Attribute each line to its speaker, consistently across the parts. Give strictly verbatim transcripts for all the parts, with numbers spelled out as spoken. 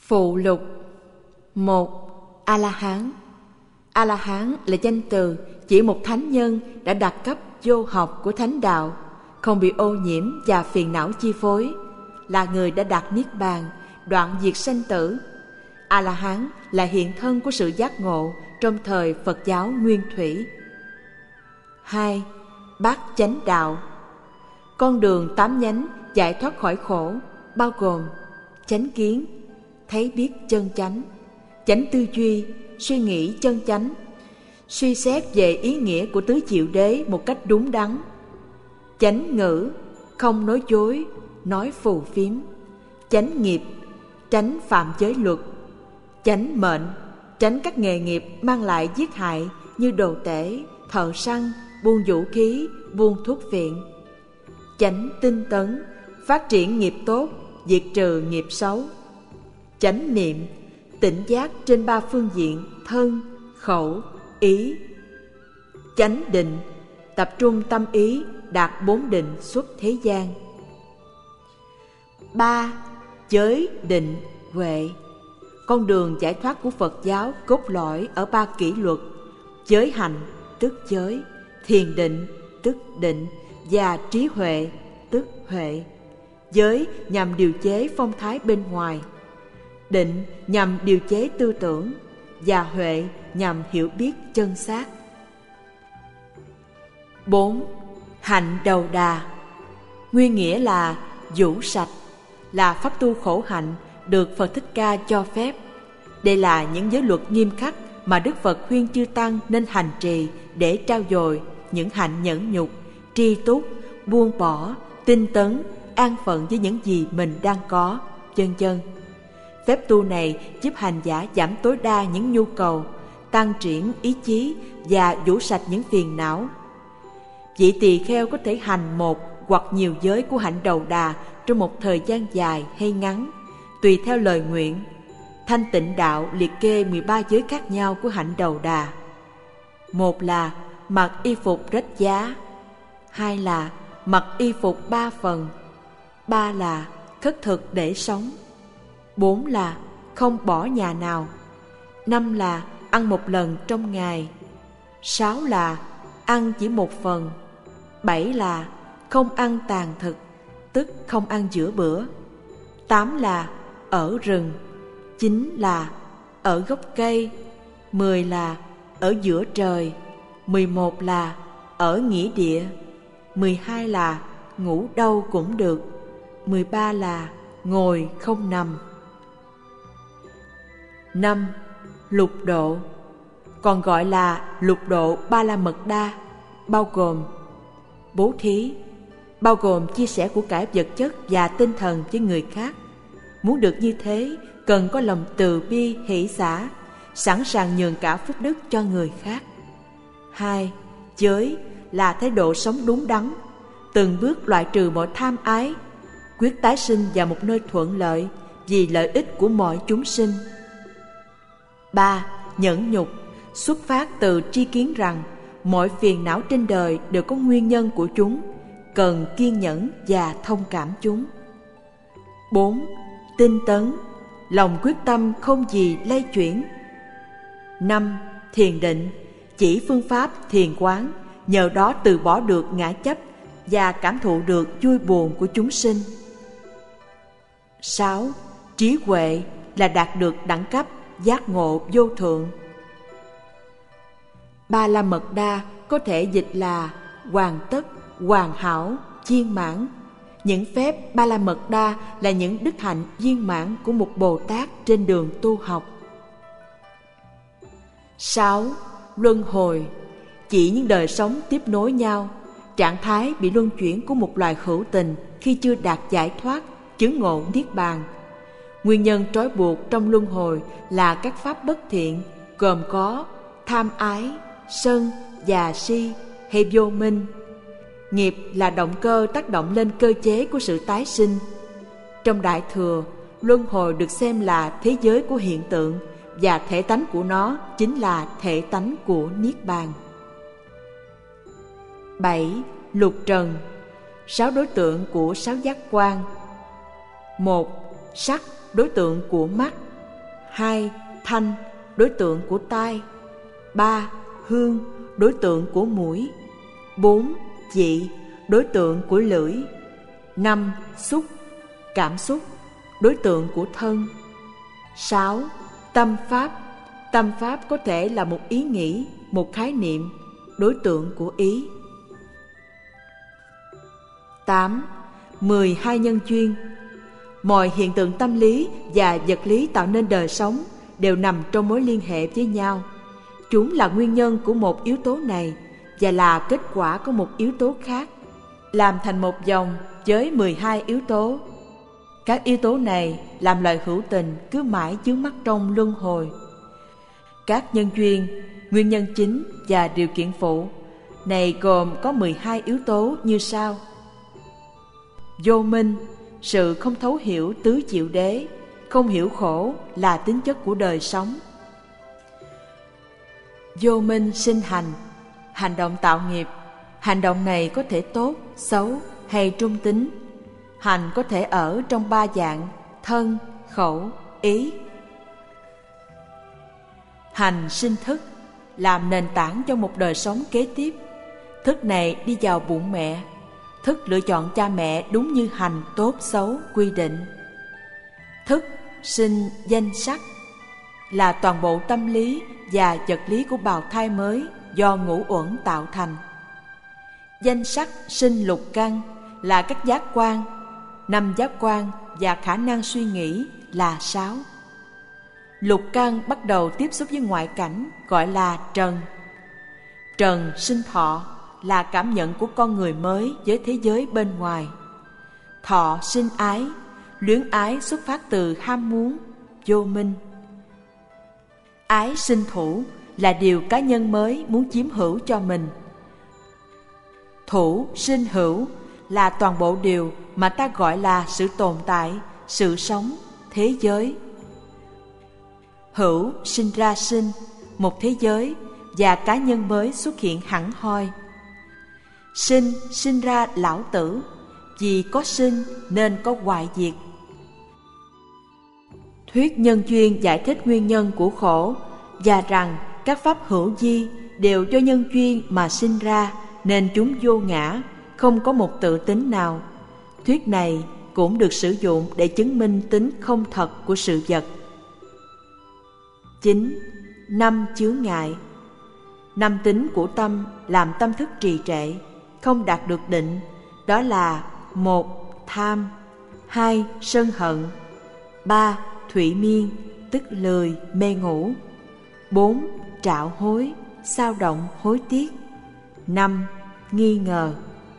Speaker 1: Phụ lục. Một. A-la-hán. A-la-hán là danh từ chỉ một thánh nhân đã đạt cấp vô học của thánh đạo, không bị ô nhiễm và phiền não chi phối, là người đã đạt niết bàn, đoạn diệt sanh tử. A-la-hán là hiện thân của sự giác ngộ trong thời Phật giáo Nguyên Thủy. Hai. Bát chánh đạo. Con đường tám nhánh giải thoát khỏi khổ bao gồm chánh kiến, thấy biết chân chánh; chánh tư duy, suy nghĩ chân chánh, suy xét về ý nghĩa của tứ diệu đế một cách đúng đắn; chánh ngữ, không nói dối, nói phù phiếm; chánh nghiệp, tránh phạm giới luật; chánh mệnh, tránh các nghề nghiệp mang lại giết hại như đồ tể, thợ săn, buôn vũ khí, buôn thuốc viện; chánh tinh tấn, phát triển nghiệp tốt, diệt trừ nghiệp xấu; chánh niệm, tỉnh giác trên ba phương diện thân, khẩu, ý; chánh định, tập trung tâm ý đạt bốn định xuất thế gian. Ba. Giới, định, huệ. Con đường giải thoát của Phật giáo cốt lõi ở ba kỷ luật: giới hạnh tức giới, thiền định tức định, và trí huệ tức huệ. Giới nhằm điều chế phong thái bên ngoài, định nhằm điều chế tư tưởng, và huệ nhằm hiểu biết chân xác. Bốn. Hạnh đầu đà. Nguyên nghĩa là vũ sạch, là pháp tu khổ hạnh được Phật Thích Ca cho phép. Đây là những giới luật nghiêm khắc mà Đức Phật khuyên chư tăng nên hành trì để trau dồi những hạnh nhẫn nhục, tri túc, buông bỏ, tinh tấn, an phận với những gì mình đang có, vân vân. Phép tu này giúp hành giả giảm tối đa những nhu cầu, tăng triển ý chí và vũ sạch những phiền não. Vị tỳ kheo có thể hành một hoặc nhiều giới của hạnh đầu đà trong một thời gian dài hay ngắn, tùy theo lời nguyện. Thanh Tịnh Đạo liệt kê mười ba giới khác nhau của hạnh đầu đà. Một là mặc y phục rách giá; hai là mặc y phục ba phần; ba là khất thực để sống; bốn là không bỏ nhà nào; năm là ăn một lần trong ngày; sáu là ăn chỉ một phần; bảy là không ăn tàn thực, tức không ăn giữa bữa; tám là ở rừng; chín là ở gốc cây; mười là ở giữa trời; mười một là ở nghĩa địa; mười hai là ngủ đâu cũng được; mười ba là ngồi không nằm. Năm. Lục độ. Còn gọi là lục độ Ba La Mật Đa, bao gồm bố thí, bao gồm chia sẻ của cải vật chất và tinh thần với người khác. Muốn được như thế, cần có lòng từ bi hỷ xả, sẵn sàng nhường cả phúc đức cho người khác. Hai. Giới là thái độ sống đúng đắn, từng bước loại trừ mọi tham ái, quyết tái sinh vào một nơi thuận lợi vì lợi ích của mọi chúng sinh. Ba. Nhẫn nhục, xuất phát từ tri kiến rằng mọi phiền não trên đời đều có nguyên nhân của chúng, cần kiên nhẫn và thông cảm chúng. Bốn. Tinh tấn, lòng quyết tâm không gì lay chuyển. Năm. Thiền định, chỉ phương pháp thiền quán, nhờ đó từ bỏ được ngã chấp và cảm thụ được vui buồn của chúng sinh. Sáu. Trí huệ là đạt được đẳng cấp giác ngộ vô thượng. Ba La Mật Đa có thể dịch là hoàn tất, hoàn hảo, viên mãn. Những phép Ba La Mật Đa là những đức hạnh viên mãn của một Bồ Tát trên đường tu học. Sáu. Luân hồi, chỉ những đời sống tiếp nối nhau, trạng thái bị luân chuyển của một loài hữu tình khi chưa đạt giải thoát, chứng ngộ niết bàn. Nguyên nhân trói buộc trong luân hồi là các pháp bất thiện, gồm có tham ái, sân và si hay vô minh. Nghiệp là động cơ tác động lên cơ chế của sự tái sinh. Trong Đại Thừa, luân hồi được xem là thế giới của hiện tượng, và thể tánh của nó chính là thể tánh của niết bàn. Bảy. Lục trần, sáu đối tượng của sáu giác quan. Một. Sắc, đối tượng của mắt, hai. Thanh, đối tượng của tai. ba. Hương, đối tượng của mũi. bốn. Vị, đối tượng của lưỡi. năm. Xúc, cảm xúc, đối tượng của thân. sáu. Tâm pháp, tâm pháp có thể là một ý nghĩ, một khái niệm, đối tượng của ý. tám. mười hai nhân duyên. Mọi hiện tượng tâm lý và vật lý tạo nên đời sống đều nằm trong mối liên hệ với nhau. Chúng là nguyên nhân của một yếu tố này và là kết quả của một yếu tố khác, làm thành một vòng với mười hai yếu tố. Các yếu tố này làm loài hữu tình cứ mãi chướng mắt trong luân hồi. Các nhân duyên, nguyên nhân chính và điều kiện phụ này gồm có mười hai yếu tố như sau. Vô minh, sự không thấu hiểu tứ diệu đế, không hiểu khổ là tính chất của đời sống. Vô minh sinh hành, hành động tạo nghiệp. Hành động này có thể tốt, xấu hay trung tính. Hành có thể ở trong ba dạng: thân, khẩu, ý. Hành sinh thức, làm nền tảng cho một đời sống kế tiếp. Thức này đi vào bụng mẹ. Thức lựa chọn cha mẹ đúng như hành tốt xấu quy định. Thức sinh danh sắc, là toàn bộ tâm lý và vật lý của bào thai mới do ngũ uẩn tạo thành. Danh sắc sinh lục căn, là các giác quan. Năm giác quan và khả năng suy nghĩ là sáu. Lục căn bắt đầu tiếp xúc với ngoại cảnh, gọi là trần. Trần sinh thọ, là cảm nhận của con người mới với thế giới bên ngoài. Thọ sinh ái, luyến ái xuất phát từ ham muốn, vô minh. Ái sinh thủ, là điều cá nhân mới muốn chiếm hữu cho mình. Thủ sinh hữu, là toàn bộ điều mà ta gọi là sự tồn tại, sự sống, thế giới. Hữu sinh ra sinh, một thế giới và cá nhân mới xuất hiện hẳn hoi. Sinh sinh ra lão tử, vì có sinh nên có hoại diệt. Thuyết nhân duyên giải thích nguyên nhân của khổ và rằng các pháp hữu vi đều do nhân duyên mà sinh ra, nên chúng vô ngã, không có một tự tính nào. Thuyết này cũng được sử dụng để chứng minh tính không thật của sự vật. chín. Năm chướng ngại. Năm tính của tâm làm tâm thức trì trệ, không đạt được định. Đó là: một. Tham. Hai. Sân hận. Ba. Thụy miên, tức lười, mê ngủ. Bốn. Trạo hối, xao động, hối tiếc. Năm. Nghi ngờ.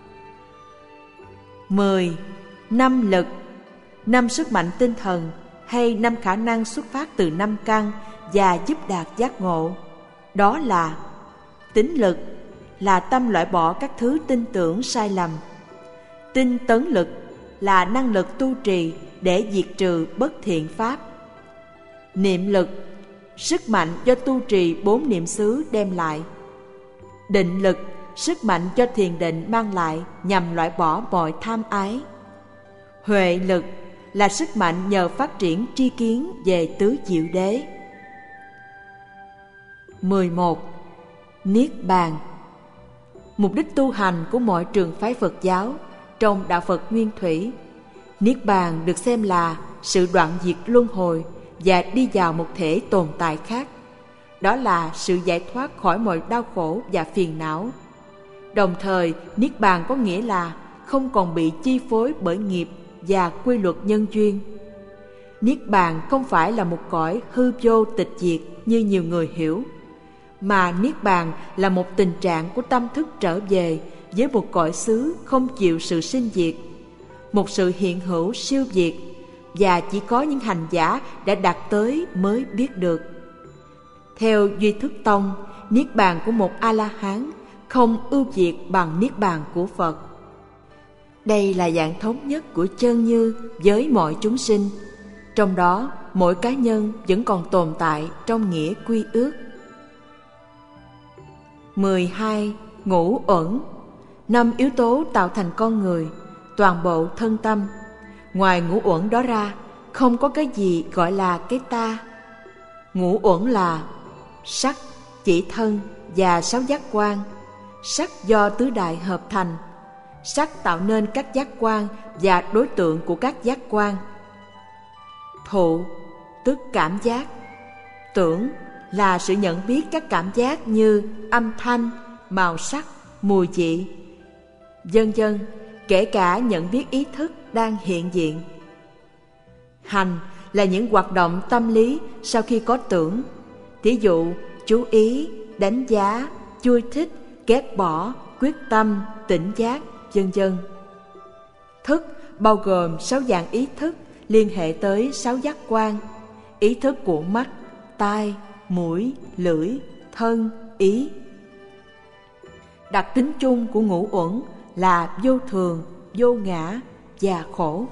Speaker 1: Mười. Năm lực. Năm sức mạnh tinh thần hay năm khả năng xuất phát từ năm căn và giúp đạt giác ngộ. Đó là: tín lực, là tâm loại bỏ các thứ tin tưởng sai lầm. Tinh tấn lực, là năng lực tu trì để diệt trừ bất thiện pháp. Niệm lực, sức mạnh do tu trì bốn niệm xứ đem lại. Định lực, sức mạnh cho thiền định mang lại nhằm loại bỏ mọi tham ái. Huệ lực, là sức mạnh nhờ phát triển tri kiến về tứ diệu đế. mười một. Niết bàn. Mục đích tu hành của mọi trường phái Phật giáo trong đạo Phật Nguyên Thủy, Niết bàn được xem là sự đoạn diệt luân hồi và đi vào một thể tồn tại khác. Đó là sự giải thoát khỏi mọi đau khổ và phiền não. Đồng thời, Niết bàn có nghĩa là không còn bị chi phối bởi nghiệp và quy luật nhân duyên. Niết bàn không phải là một cõi hư vô tịch diệt như nhiều người hiểu, mà Niết bàn là một tình trạng của tâm thức trở về với một cõi xứ không chịu sự sinh diệt, một sự hiện hữu siêu việt, và chỉ có những hành giả đã đạt tới mới biết được. Theo Duy Thức Tông, Niết bàn của một A-la-hán không ưu việt bằng Niết bàn của Phật. Đây là dạng thống nhất của chân như với mọi chúng sinh, trong đó mỗi cá nhân vẫn còn tồn tại trong nghĩa quy ước. mười hai. Ngũ uẩn. Năm yếu tố tạo thành con người, toàn bộ thân tâm. Ngoài ngũ uẩn đó ra, không có cái gì gọi là cái ta. Ngũ uẩn là sắc, chỉ thân và sáu giác quan. Sắc do tứ đại hợp thành. Sắc tạo nên các giác quan và đối tượng của các giác quan. Thụ, tức cảm giác. Tưởng là sự nhận biết các cảm giác như âm thanh, màu sắc, mùi vị, vân vân, kể cả nhận biết ý thức đang hiện diện. Hành là những hoạt động tâm lý sau khi có tưởng, ví dụ chú ý, đánh giá, vui thích, ghét bỏ, quyết tâm, tỉnh giác, vân vân. Thức bao gồm sáu dạng ý thức liên hệ tới sáu giác quan: ý thức của mắt, tai, mũi, lưỡi, thân, ý. Đặc tính chung của ngũ uẩn là vô thường, vô ngã và khổ.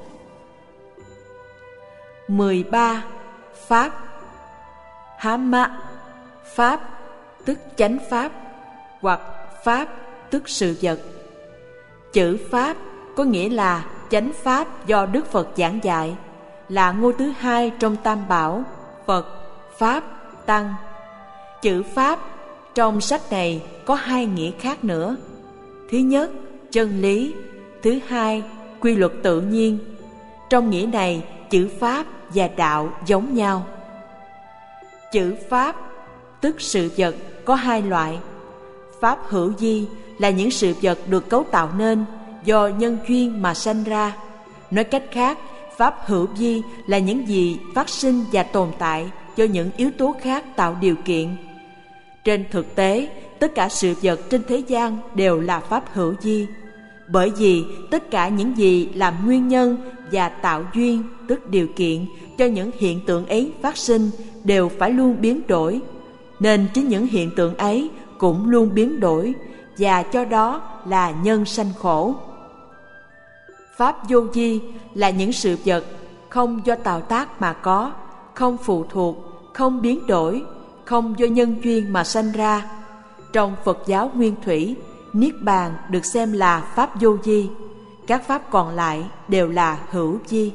Speaker 1: mười ba. Pháp. Hamma, pháp tức chánh pháp, hoặc pháp tức sự vật. Chữ pháp có nghĩa là chánh pháp do Đức Phật giảng dạy, là ngôi thứ hai trong Tam Bảo, Phật, Pháp, Tăng. Chữ pháp trong sách này có hai nghĩa khác nữa. Thứ nhất, chân lý. Thứ hai, quy luật tự nhiên. Trong nghĩa này, chữ pháp và đạo giống nhau. Chữ pháp tức sự vật có hai loại. Pháp hữu vi là những sự vật được cấu tạo nên do nhân duyên mà sanh ra. Nói cách khác, pháp hữu vi là những gì phát sinh và tồn tại do những yếu tố khác tạo điều kiện. Trên thực tế, tất cả sự vật trên thế gian đều là pháp hữu vi, bởi vì tất cả những gì làm nguyên nhân và tạo duyên, tức điều kiện cho những hiện tượng ấy phát sinh đều phải luôn biến đổi, nên chính những hiện tượng ấy cũng luôn biến đổi, và cho đó là nhân sanh khổ. Pháp vô vi là những sự vật không do tạo tác mà có, không phụ thuộc, không biến đổi, không do nhân duyên mà sanh ra. Trong Phật giáo Nguyên Thủy, Niết Bàn được xem là pháp vô vi, các pháp còn lại đều là hữu vi.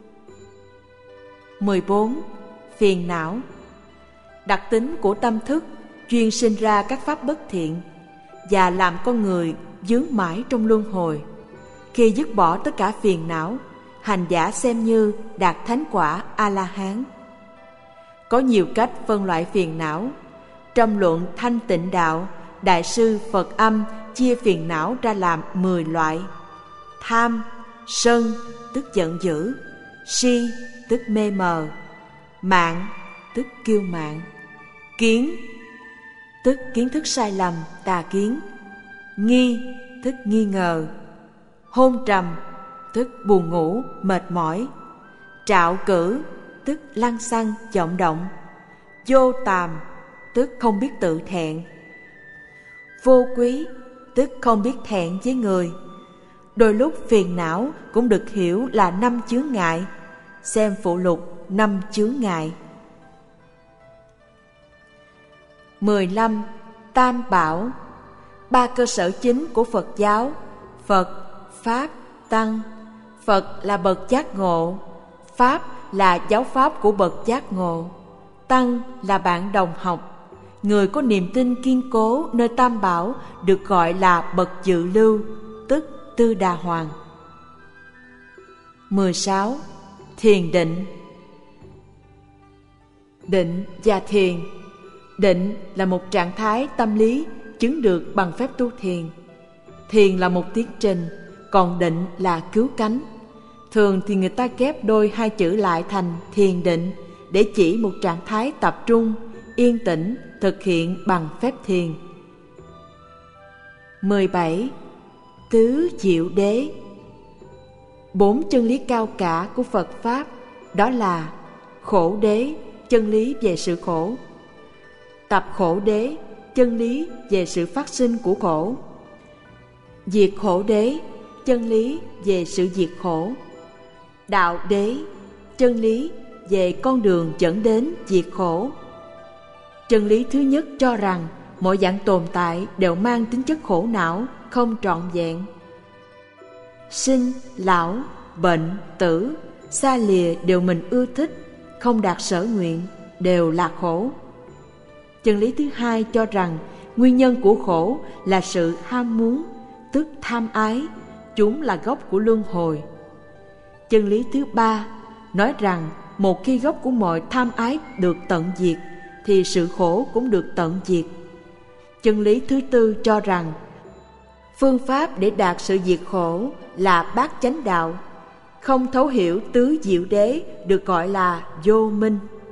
Speaker 1: mười bốn. Phiền não. Đặc tính của tâm thức chuyên sinh ra các pháp bất thiện và làm con người vướng mãi trong luân hồi. Khi dứt bỏ tất cả phiền não, hành giả xem như đạt thánh quả A-la-hán. Có nhiều cách phân loại phiền não. Trong luận Thanh Tịnh Đạo, Đại sư Phật Âm chia phiền não ra làm mười loại. Tham, sân, tức giận dữ; si, tức mê mờ; mạn, tức kiêu mạn; kiến, tức kiến thức sai lầm, tà kiến; nghi, tức nghi ngờ; hôn trầm, tức buồn ngủ, mệt mỏi; trạo cử, tức lăng xăng, vọng động; vô tàm, tức không biết tự thẹn; vô quý, tức không biết thẹn với người. Đôi lúc phiền não cũng được hiểu là năm chướng ngại. Xem phụ lục năm chướng ngại. mười lăm. Tam Bảo. Ba cơ sở chính của Phật giáo: Phật, Pháp, Tăng. Phật là bậc giác ngộ, Pháp là giáo pháp của bậc giác ngộ, Tăng là bạn đồng học. Người có niềm tin kiên cố nơi Tam Bảo được gọi là bậc dự lưu, tức Tư Đà Hoàng. mười sáu. Thiền định. Định và thiền. Định là một trạng thái tâm lý chứng được bằng phép tu thiền. Thiền là một tiến trình, còn định là cứu cánh. Thường thì người ta ghép đôi hai chữ lại thành thiền định để chỉ một trạng thái tập trung, yên tĩnh, thực hiện bằng phép thiền. mười bảy. Tứ Diệu Đế. Bốn chân lý cao cả của Phật Pháp đó là khổ đế, chân lý về sự khổ; tập khổ đế, chân lý về sự phát sinh của khổ; diệt khổ đế, chân lý về sự diệt khổ; đạo đế, chân lý về con đường dẫn đến diệt khổ. Chân lý thứ nhất cho rằng mọi dạng tồn tại đều mang tính chất khổ não, không trọn vẹn. Sinh, lão, bệnh, tử, xa lìa điều mình ưa thích, không đạt sở nguyện, đều là khổ. Chân lý thứ hai cho rằng nguyên nhân của khổ là sự ham muốn, tức tham ái, chúng là gốc của luân hồi. Chân lý thứ ba nói rằng một khi gốc của mọi tham ái được tận diệt, thì sự khổ cũng được tận diệt. Chân lý thứ tư cho rằng phương pháp để đạt sự diệt khổ là bát chánh đạo. Không thấu hiểu tứ diệu đế được gọi là vô minh.